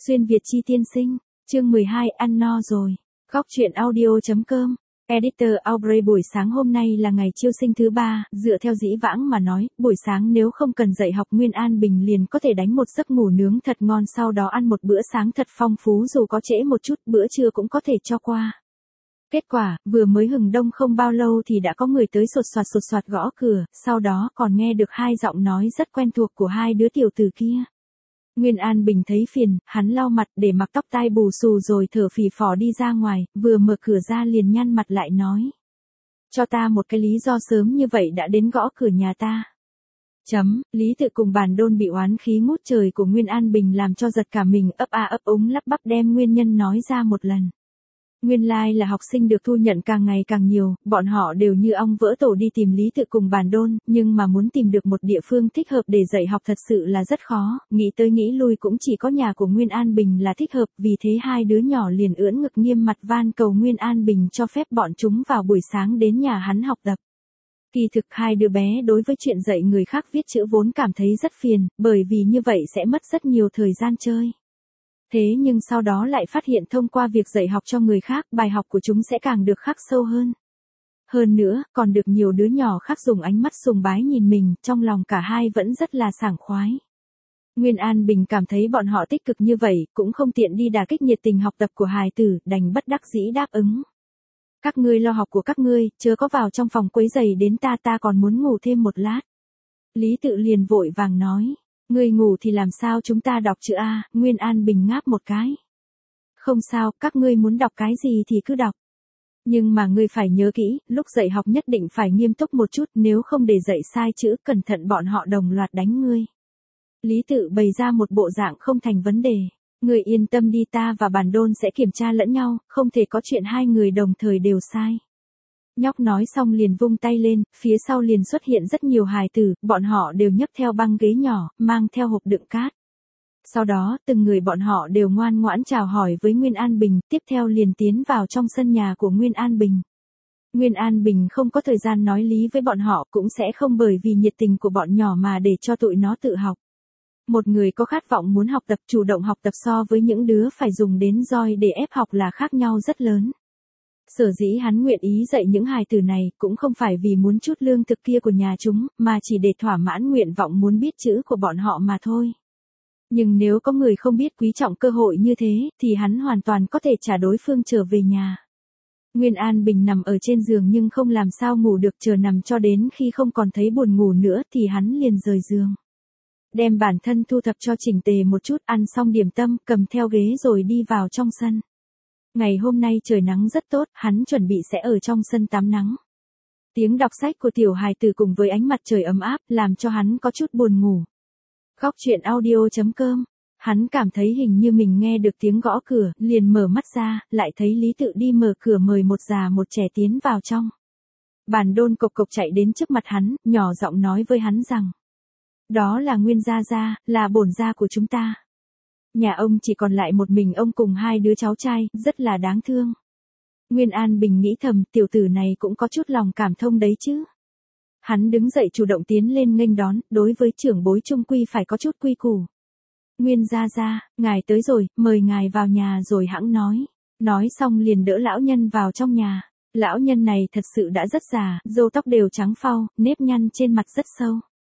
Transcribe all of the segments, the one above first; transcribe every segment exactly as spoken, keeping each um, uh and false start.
Xuyên Việt chi tiên sinh, chương mười hai ăn no rồi. Góc truyện audio.com. Editor Aubrey buổi sáng hôm nay là ngày chiêu sinh thứ ba, dựa theo dĩ vãng mà nói, buổi sáng nếu không cần dậy học Nguyên An Bình liền có thể đánh một giấc ngủ nướng thật ngon sau đó ăn một bữa sáng thật phong phú dù có trễ một chút, bữa trưa cũng có thể cho qua. Kết quả, vừa mới hừng đông không bao lâu thì đã có người tới sột soạt sột soạt gõ cửa, sau đó còn nghe được hai giọng nói rất quen thuộc của hai đứa tiểu tử kia. Nguyên An Bình thấy phiền, hắn lau mặt để mặc tóc tai bù xù rồi thở phì phò đi ra ngoài, vừa mở cửa ra liền nhăn mặt lại nói. Cho ta một cái lý do sớm như vậy đã đến gõ cửa nhà ta. Chấm, Lý Tự cùng Bàn Đôn bị oán khí ngút trời của Nguyên An Bình làm cho giật cả mình ấp a ấp úng lắp bắp đem nguyên nhân nói ra một lần. Nguyên lai là học sinh được thu nhận càng ngày càng nhiều, bọn họ đều như ong vỡ tổ đi tìm Lý Tự cùng Bàn Đôn, nhưng mà muốn tìm được một địa phương thích hợp để dạy học thật sự là rất khó, nghĩ tới nghĩ lui cũng chỉ có nhà của Nguyên An Bình là thích hợp, vì thế hai đứa nhỏ liền ưỡn ngực nghiêm mặt van cầu Nguyên An Bình cho phép bọn chúng vào buổi sáng đến nhà hắn học tập. Kỳ thực hai đứa bé đối với chuyện dạy người khác viết chữ vốn cảm thấy rất phiền, bởi vì như vậy sẽ mất rất nhiều thời gian chơi. Thế nhưng sau đó lại phát hiện thông qua việc dạy học cho người khác, bài học của chúng sẽ càng được khắc sâu hơn. Hơn nữa, còn được nhiều đứa nhỏ khác dùng ánh mắt sùng bái nhìn mình, trong lòng cả hai vẫn rất là sảng khoái. Nguyên An Bình cảm thấy bọn họ tích cực như vậy, cũng không tiện đi đả kích nhiệt tình học tập của hài tử, đành bất đắc dĩ đáp ứng. Các ngươi lo học của các ngươi, chớ có vào trong phòng quấy rầy đến ta, ta còn muốn ngủ thêm một lát. Lý Tự liền vội vàng nói. Ngươi ngủ thì làm sao chúng ta đọc chữ A, Nguyên An Bình ngáp một cái. Không sao, các ngươi muốn đọc cái gì thì cứ đọc. Nhưng mà ngươi phải nhớ kỹ, lúc dạy học nhất định phải nghiêm túc một chút, nếu không để dạy sai chữ, cẩn thận bọn họ đồng loạt đánh ngươi. Lý Tự bày ra một bộ dạng không thành vấn đề. Ngươi yên tâm đi, ta và Bàn Đôn sẽ kiểm tra lẫn nhau, không thể có chuyện hai người đồng thời đều sai. Nhóc nói xong liền vung tay lên, phía sau liền xuất hiện rất nhiều hài tử, bọn họ đều nhấc theo băng ghế nhỏ, mang theo hộp đựng cát. Sau đó, từng người bọn họ đều ngoan ngoãn chào hỏi với Nguyên An Bình, tiếp theo liền tiến vào trong sân nhà của Nguyên An Bình. Nguyên An Bình không có thời gian nói lý với bọn họ, cũng sẽ không bởi vì nhiệt tình của bọn nhỏ mà để cho tụi nó tự học. Một người có khát vọng muốn học tập, chủ động học tập so với những đứa phải dùng đến roi để ép học là khác nhau rất lớn. Sở dĩ hắn nguyện ý dạy những hài tử này cũng không phải vì muốn chút lương thực kia của nhà chúng, mà chỉ để thỏa mãn nguyện vọng muốn biết chữ của bọn họ mà thôi. Nhưng nếu có người không biết quý trọng cơ hội như thế, thì hắn hoàn toàn có thể trả đối phương trở về nhà. Nguyên An Bình nằm ở trên giường nhưng không làm sao ngủ được, chờ nằm cho đến khi không còn thấy buồn ngủ nữa thì hắn liền rời giường. Đem bản thân thu thập cho chỉnh tề một chút, ăn xong điểm tâm, cầm theo ghế rồi đi vào trong sân. Ngày hôm nay trời nắng rất tốt, hắn chuẩn bị sẽ ở trong sân tắm nắng. Tiếng đọc sách của tiểu hài tử cùng với ánh mặt trời ấm áp, làm cho hắn có chút buồn ngủ. Góc truyện audio.com. Hắn cảm thấy hình như mình nghe được tiếng gõ cửa, liền mở mắt ra, lại thấy Lý Tự đi mở cửa mời một già một trẻ tiến vào trong. Bàn Đôn cộc cộc chạy đến trước mặt hắn, nhỏ giọng nói với hắn rằng. Đó là Nguyên gia gia, là bổn gia của chúng ta. Nhà ông chỉ còn lại một mình ông cùng hai đứa cháu trai, rất là đáng thương. Nguyên An Bình nghĩ thầm, tiểu tử này cũng có chút lòng cảm thông đấy chứ. Hắn đứng dậy chủ động tiến lên nghênh đón, đối với trưởng bối trung quy phải có chút quy củ. Nguyên gia gia, ngài tới rồi, mời ngài vào nhà rồi hẵng nói. Nói xong liền đỡ lão nhân vào trong nhà. Lão nhân này thật sự đã rất già, râu tóc đều trắng phau, nếp nhăn trên mặt rất sâu.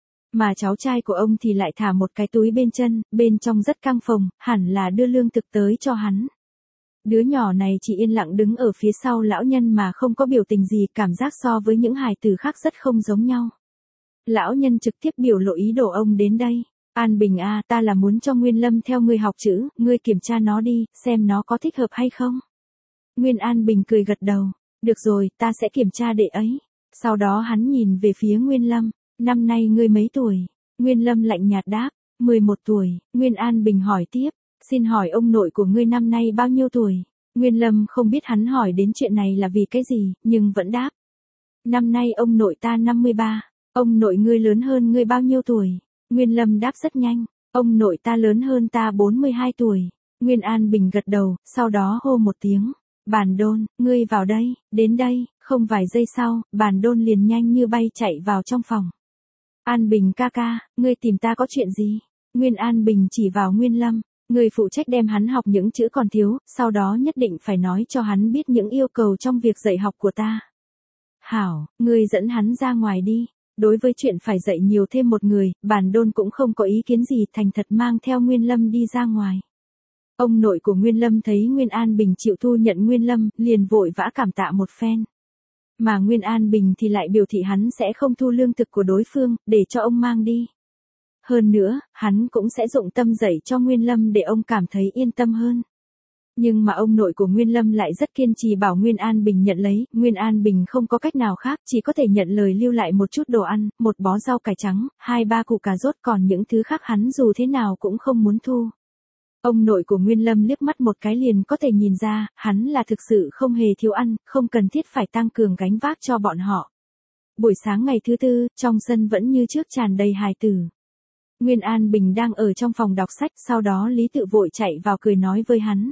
Mà cháu trai của ông thì lại thả một cái túi bên chân, bên trong rất căng phồng, hẳn là đưa lương thực tới cho hắn. Đứa nhỏ này chỉ yên lặng đứng ở phía sau lão nhân mà không có biểu tình gì, cảm giác so với những hài tử khác rất không giống nhau. Lão nhân trực tiếp biểu lộ ý đồ ông đến đây. An Bình a, ta là muốn cho Nguyên Lâm theo ngươi học chữ, ngươi kiểm tra nó đi, xem nó có thích hợp hay không. Nguyên An Bình cười gật đầu. Được rồi, ta sẽ kiểm tra đệ ấy. Sau đó hắn nhìn về phía Nguyên Lâm. Năm nay ngươi mấy tuổi? Nguyên Lâm lạnh nhạt đáp, mười một tuổi. Nguyên An Bình hỏi tiếp, xin hỏi ông nội của ngươi năm nay bao nhiêu tuổi? Nguyên Lâm không biết hắn hỏi đến chuyện này là vì cái gì, nhưng vẫn đáp. Năm nay ông nội ta năm mươi ba, ông nội ngươi lớn hơn ngươi bao nhiêu tuổi? Nguyên Lâm đáp rất nhanh, ông nội ta lớn hơn ta bốn mươi hai tuổi. Nguyên An Bình gật đầu, sau đó hô một tiếng. Bàn Đôn, ngươi vào đây, đến đây, không vài giây sau, Bàn Đôn liền nhanh như bay chạy vào trong phòng. An Bình ca ca, ngươi tìm ta có chuyện gì? Nguyên An Bình chỉ vào Nguyên Lâm. Ngươi phụ trách đem hắn học những chữ còn thiếu, sau đó nhất định phải nói cho hắn biết những yêu cầu trong việc dạy học của ta. Hảo, ngươi dẫn hắn ra ngoài đi. Đối với chuyện phải dạy nhiều thêm một người, Bản Đôn cũng không có ý kiến gì, thành thật mang theo Nguyên Lâm đi ra ngoài. Ông nội của Nguyên Lâm thấy Nguyên An Bình chịu thu nhận Nguyên Lâm, liền vội vã cảm tạ một phen. Mà Nguyên An Bình thì lại biểu thị hắn sẽ không thu lương thực của đối phương, để cho ông mang đi. Hơn nữa, hắn cũng sẽ dụng tâm dạy cho Nguyên Lâm để ông cảm thấy yên tâm hơn. Nhưng mà ông nội của Nguyên Lâm lại rất kiên trì bảo Nguyên An Bình nhận lấy, Nguyên An Bình không có cách nào khác, chỉ có thể nhận lời lưu lại một chút đồ ăn, một bó rau cải trắng, hai ba củ cà rốt, còn những thứ khác hắn dù thế nào cũng không muốn thu. Ông nội của Nguyên Lâm liếc mắt một cái liền có thể nhìn ra, hắn là thực sự không hề thiếu ăn, không cần thiết phải tăng cường gánh vác cho bọn họ. Buổi sáng ngày thứ tư, trong sân vẫn như trước tràn đầy hài tử. Nguyên An Bình đang ở trong phòng đọc sách, sau đó Lý Tự vội chạy vào cười nói với hắn.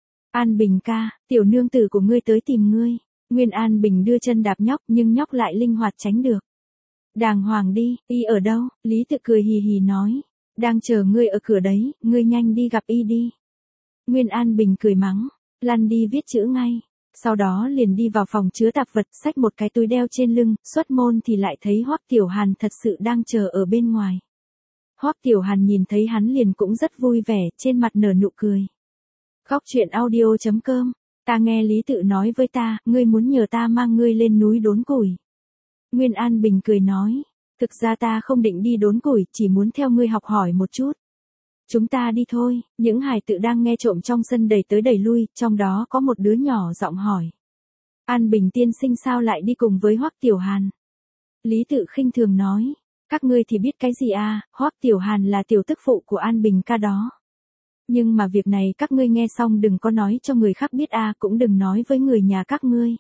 An Bình ca, tiểu nương tử của ngươi tới tìm ngươi. Nguyên An Bình đưa chân đạp nhóc nhưng nhóc lại linh hoạt tránh được. Đàng hoàng đi, y ở đâu? Lý Tự cười hì hì nói. Đang chờ ngươi ở cửa đấy, ngươi nhanh đi gặp y đi. Nguyên An Bình cười mắng, lăn đi viết chữ ngay. Sau đó liền đi vào phòng chứa tạp vật, xách một cái túi đeo trên lưng, xuất môn thì lại thấy Hoắc Tiểu Hàn thật sự đang chờ ở bên ngoài. Hoắc Tiểu Hàn nhìn thấy hắn liền cũng rất vui vẻ, trên mặt nở nụ cười. Góc truyện audio chấm com, ta nghe Lý Tự nói với ta, ngươi muốn nhờ ta mang ngươi lên núi đốn củi. Nguyên An Bình cười nói, thực ra ta không định đi đốn củi, chỉ muốn theo ngươi học hỏi một chút. Chúng ta đi thôi, những hài tử đang nghe trộm trong sân đẩy tới đẩy lui, trong đó có một đứa nhỏ giọng hỏi. An Bình tiên sinh sao lại đi cùng với Hoắc Tiểu Hàn? Lý Tự khinh thường nói, các ngươi thì biết cái gì à, Hoắc Tiểu Hàn là tiểu tức phụ của An Bình ca đó. Nhưng mà việc này các ngươi nghe xong đừng có nói cho người khác biết à, cũng đừng nói với người nhà các ngươi.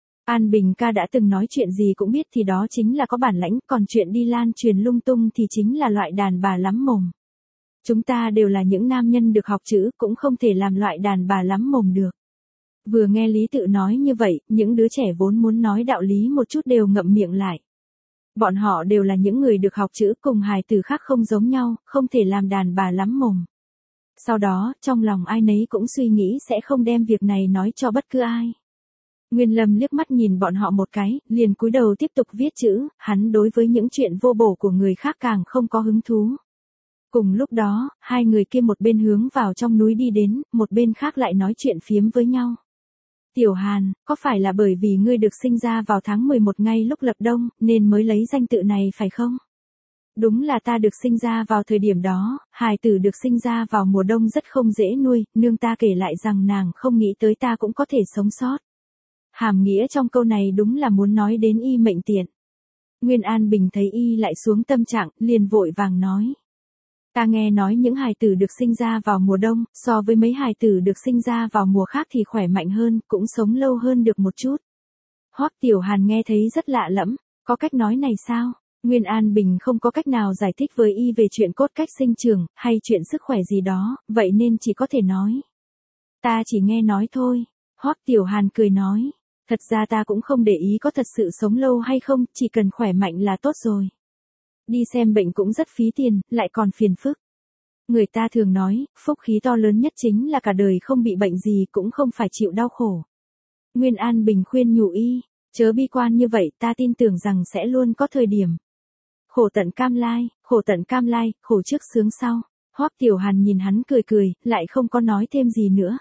An Bình ca đã từng nói chuyện gì cũng biết thì đó chính là có bản lãnh, còn chuyện đi lan truyền lung tung thì chính là loại đàn bà lắm mồm. Chúng ta đều là những nam nhân được học chữ, cũng không thể làm loại đàn bà lắm mồm được. Vừa nghe Lý Tự nói như vậy, những đứa trẻ vốn muốn nói đạo lý một chút đều ngậm miệng lại. Bọn họ đều là những người được học chữ, cùng hài tử khác không giống nhau, không thể làm đàn bà lắm mồm. Sau đó, trong lòng ai nấy cũng suy nghĩ sẽ không đem việc này nói cho bất cứ ai. Nguyên Lâm liếc mắt nhìn bọn họ một cái, liền cúi đầu tiếp tục viết chữ, hắn đối với những chuyện vô bổ của người khác càng không có hứng thú. Cùng lúc đó, hai người kia một bên hướng vào trong núi đi đến, một bên khác lại nói chuyện phiếm với nhau. Tiểu Hàn, có phải là bởi vì ngươi được sinh ra vào tháng mười một ngay lúc lập đông, nên mới lấy danh tự này phải không? Đúng là ta được sinh ra vào thời điểm đó, hài tử được sinh ra vào mùa đông rất không dễ nuôi, nương ta kể lại rằng nàng không nghĩ tới ta cũng có thể sống sót. Hàm nghĩa trong câu này đúng là muốn nói đến y mệnh tiện. Nguyên An Bình thấy y lại xuống tâm trạng, liền vội vàng nói. Ta nghe nói những hài tử được sinh ra vào mùa đông, so với mấy hài tử được sinh ra vào mùa khác thì khỏe mạnh hơn, cũng sống lâu hơn được một chút. Hoắc Tiểu Hàn nghe thấy rất lạ lẫm, có cách nói này sao? Nguyên An Bình không có cách nào giải thích với y về chuyện cốt cách sinh trưởng, hay chuyện sức khỏe gì đó, vậy nên chỉ có thể nói. Ta chỉ nghe nói thôi. Hoắc Tiểu Hàn cười nói. Thật ra ta cũng không để ý có thật sự sống lâu hay không, chỉ cần khỏe mạnh là tốt rồi. Đi xem bệnh cũng rất phí tiền, lại còn phiền phức. Người ta thường nói, phúc khí to lớn nhất chính là cả đời không bị bệnh gì, cũng không phải chịu đau khổ. Nguyên An Bình khuyên nhủ y, chớ bi quan như vậy, ta tin tưởng rằng sẽ luôn có thời điểm. Khổ tận cam lai, khổ tận cam lai, khổ trước sướng sau. Hoắc Tiểu Hàn nhìn hắn cười cười, lại không có nói thêm gì nữa.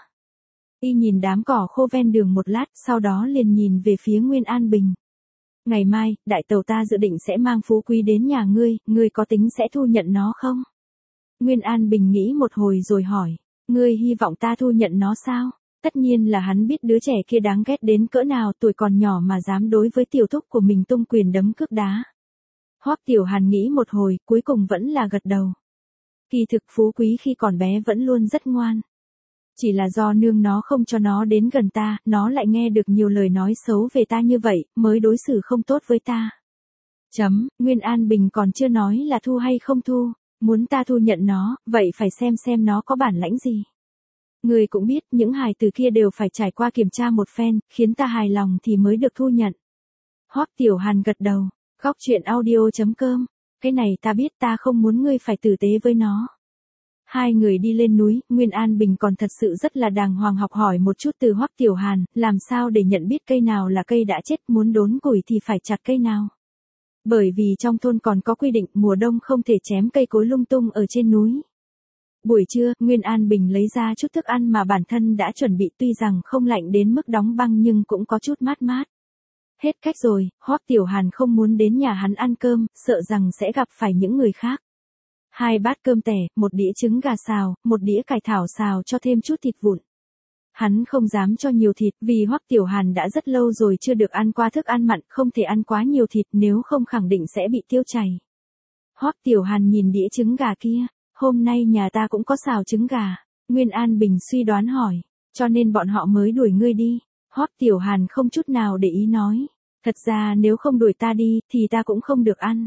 Y nhìn đám cỏ khô ven đường một lát, sau đó liền nhìn về phía Nguyên An Bình. Ngày mai, đại tàu ta dự định sẽ mang phú quý đến nhà ngươi, ngươi có tính sẽ thu nhận nó không? Nguyên An Bình nghĩ một hồi rồi hỏi, ngươi hy vọng ta thu nhận nó sao? Tất nhiên là hắn biết đứa trẻ kia đáng ghét đến cỡ nào, tuổi còn nhỏ mà dám đối với tiểu thúc của mình tung quyền đấm cước đá. Hoắc Tiểu Hàn nghĩ một hồi, cuối cùng vẫn là gật đầu. Kỳ thực phú quý khi còn bé vẫn luôn rất ngoan. Chỉ là do nương nó không cho nó đến gần ta, nó lại nghe được nhiều lời nói xấu về ta như vậy, mới đối xử không tốt với ta. Chấm, Nguyên An Bình còn chưa nói là thu hay không thu, muốn ta thu nhận nó, vậy phải xem xem nó có bản lãnh gì. Người cũng biết, những hài từ kia đều phải trải qua kiểm tra một phen, khiến ta hài lòng thì mới được thu nhận. Hoắc Tiểu Hàn gật đầu, góc truyện audio chấm com, cái này ta biết, ta không muốn ngươi phải tử tế với nó. Hai người đi lên núi, Nguyên An Bình còn thật sự rất là đàng hoàng học hỏi một chút từ Hoắc Tiểu Hàn, làm sao để nhận biết cây nào là cây đã chết, muốn đốn củi thì phải chặt cây nào. Bởi vì trong thôn còn có quy định mùa đông không thể chém cây cối lung tung ở trên núi. Buổi trưa, Nguyên An Bình lấy ra chút thức ăn mà bản thân đã chuẩn bị, tuy rằng không lạnh đến mức đóng băng nhưng cũng có chút mát mát. Hết cách rồi, Hoắc Tiểu Hàn không muốn đến nhà hắn ăn cơm, sợ rằng sẽ gặp phải những người khác. Hai bát cơm tẻ, một đĩa trứng gà xào, một đĩa cải thảo xào cho thêm chút thịt vụn. Hắn không dám cho nhiều thịt vì Hoắc Tiểu Hàn đã rất lâu rồi chưa được ăn qua thức ăn mặn, không thể ăn quá nhiều thịt nếu không khẳng định sẽ bị tiêu chảy. Hoắc Tiểu Hàn nhìn đĩa trứng gà kia, hôm nay nhà ta cũng có xào trứng gà. Nguyên An Bình suy đoán hỏi, cho nên bọn họ mới đuổi ngươi đi. Hoắc Tiểu Hàn không chút nào để ý nói, thật ra nếu không đuổi ta đi thì ta cũng không được ăn.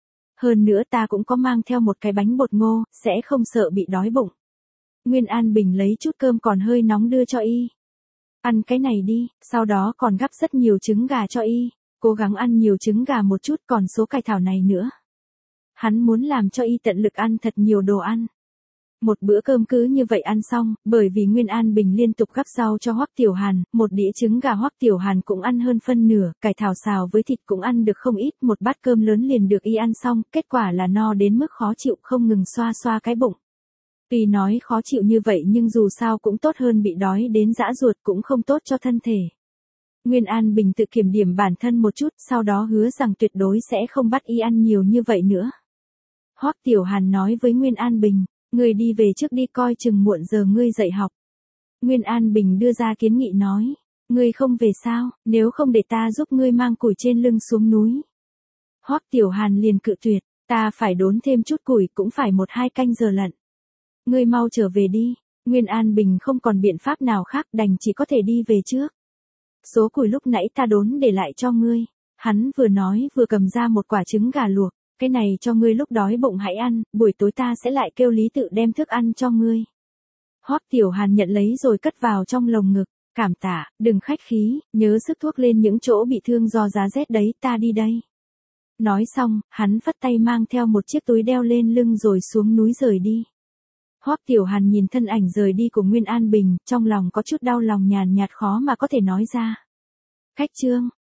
Hơn nữa ta cũng có mang theo một cái bánh bột ngô, sẽ không sợ bị đói bụng. Nguyên An Bình lấy chút cơm còn hơi nóng đưa cho y. Ăn cái này đi, sau đó còn gắp rất nhiều trứng gà cho y. Cố gắng ăn nhiều trứng gà một chút, còn số cải thảo này nữa. Hắn muốn làm cho y tận lực ăn thật nhiều đồ ăn. Một bữa cơm cứ như vậy ăn xong, bởi vì Nguyên An Bình liên tục gắp rau cho Hoắc Tiểu Hàn, một đĩa trứng gà Hoắc Tiểu Hàn cũng ăn hơn phân nửa, cải thảo xào với thịt cũng ăn được không ít, một bát cơm lớn liền được y ăn xong, kết quả là no đến mức khó chịu, không ngừng xoa xoa cái bụng. Tuy nói khó chịu như vậy nhưng dù sao cũng tốt hơn bị đói đến giã ruột, cũng không tốt cho thân thể. Nguyên An Bình tự kiểm điểm bản thân một chút, sau đó hứa rằng tuyệt đối sẽ không bắt y ăn nhiều như vậy nữa. Hoắc Tiểu Hàn nói với Nguyên An Bình, ngươi đi về trước đi, coi chừng muộn giờ ngươi dậy học. Nguyên An Bình đưa ra kiến nghị nói, ngươi không về sao, nếu không để ta giúp ngươi mang củi trên lưng xuống núi. Hoắc Tiểu Hàn liền cự tuyệt, ta phải đốn thêm chút củi, cũng phải một hai canh giờ lận. Ngươi mau trở về đi. Nguyên An Bình không còn biện pháp nào khác, đành chỉ có thể đi về trước. Số củi lúc nãy ta đốn để lại cho ngươi. Hắn vừa nói vừa cầm ra một quả trứng gà luộc, cái này cho ngươi lúc đói bụng hãy ăn, buổi tối ta sẽ lại kêu Lý Tự đem thức ăn cho ngươi. Hoắc Tiểu Hàn nhận lấy rồi cất vào trong lồng ngực, cảm tạ, đừng khách khí, nhớ sức thuốc lên những chỗ bị thương do giá rét đấy, ta đi đây. Nói xong, hắn phất tay mang theo một chiếc túi đeo lên lưng rồi xuống núi rời đi. Hoắc Tiểu Hàn nhìn thân ảnh rời đi của Nguyên An Bình, trong lòng có chút đau lòng nhàn nhạt khó mà có thể nói ra. Khách trương,